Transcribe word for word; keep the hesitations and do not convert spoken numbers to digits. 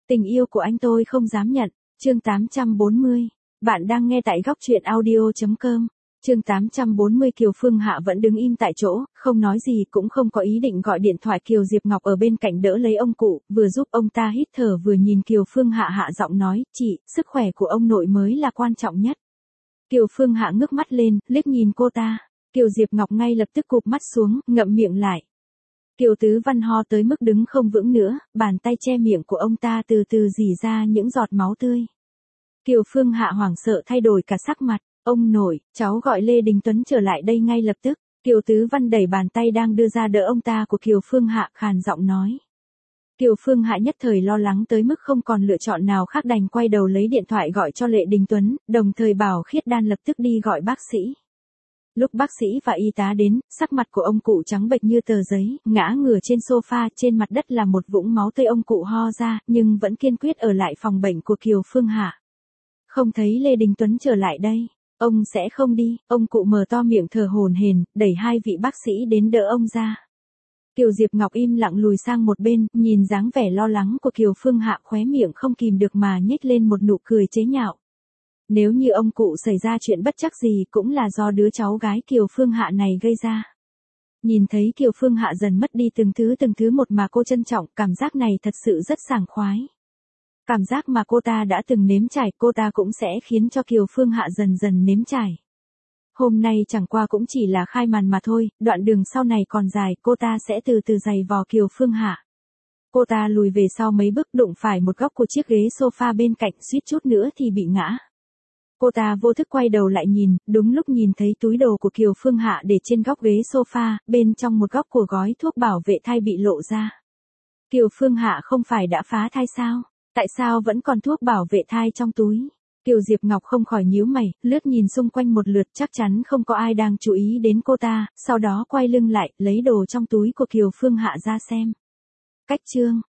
Tình yêu của anh tôi không dám nhận. Chương tám trăm bốn mươi. Bạn đang nghe tại góc truyện audio chấm com. Chương tám trăm bốn mươi. Kiều Phương Hạ vẫn đứng im tại chỗ, không nói gì, cũng không có ý định gọi điện thoại. Kiều Diệp Ngọc ở bên cạnh đỡ lấy ông cụ, vừa giúp ông ta hít thở vừa nhìn Kiều Phương Hạ hạ giọng nói, chị, sức khỏe của ông nội mới là quan trọng nhất. Kiều Phương Hạ ngước mắt lên, liếc nhìn cô ta. Kiều Diệp Ngọc ngay lập tức cụp mắt xuống, ngậm miệng lại. Kiều Tứ Văn ho tới mức đứng không vững nữa, bàn tay che miệng của ông ta từ từ rỉ ra những giọt máu tươi. Kiều Phương Hạ hoảng sợ thay đổi cả sắc mặt. Ông nội, cháu gọi Lê Đình Tuấn trở lại đây ngay lập tức. Kiều Tứ Văn đẩy bàn tay đang đưa ra đỡ ông ta của Kiều Phương Hạ, khàn giọng nói. Kiều Phương Hạ nhất thời lo lắng tới mức không còn lựa chọn nào khác, đành quay đầu lấy điện thoại gọi cho Lê Đình Tuấn, đồng thời bảo Khiết Đan lập tức đi gọi bác sĩ. Lúc bác sĩ và y tá đến, sắc mặt của ông cụ trắng bệch như tờ giấy, ngã ngửa trên sofa, trên mặt đất là một vũng máu tươi. Ông cụ ho ra, nhưng vẫn kiên quyết ở lại phòng bệnh của Kiều Phương Hạ. Không thấy Lê Đình Tuấn trở lại đây, ông sẽ không đi. Ông cụ mở to miệng thở hổn hển, đẩy hai vị bác sĩ đến đỡ ông ra. Kiều Diệp Ngọc im lặng lùi sang một bên, nhìn dáng vẻ lo lắng của Kiều Phương Hạ, khóe miệng không kìm được mà nhếch lên một nụ cười chế nhạo. Nếu như ông cụ xảy ra chuyện bất trắc gì cũng là do đứa cháu gái Kiều Phương Hạ này gây ra. Nhìn thấy Kiều Phương Hạ dần mất đi từng thứ từng thứ một mà cô trân trọng, cảm giác này thật sự rất sảng khoái. Cảm giác mà cô ta đã từng nếm trải, cô ta cũng sẽ khiến cho Kiều Phương Hạ dần dần nếm trải. Hôm nay chẳng qua cũng chỉ là khai màn mà thôi, đoạn đường sau này còn dài, cô ta sẽ từ từ giày vò Kiều Phương Hạ. Cô ta lùi về sau mấy bước, đụng phải một góc của chiếc ghế sofa bên cạnh, suýt chút nữa thì bị ngã. Cô ta vô thức quay đầu lại nhìn, đúng lúc nhìn thấy túi đồ của Kiều Phương Hạ để trên góc ghế sofa, bên trong một góc của gói thuốc bảo vệ thai bị lộ ra. Kiều Phương Hạ không phải đã phá thai sao? Tại sao vẫn còn thuốc bảo vệ thai trong túi? Kiều Diệp Ngọc không khỏi nhíu mày, lướt nhìn xung quanh một lượt, chắc chắn không có ai đang chú ý đến cô ta, sau đó quay lưng lại, lấy đồ trong túi của Kiều Phương Hạ ra xem. Cách chương,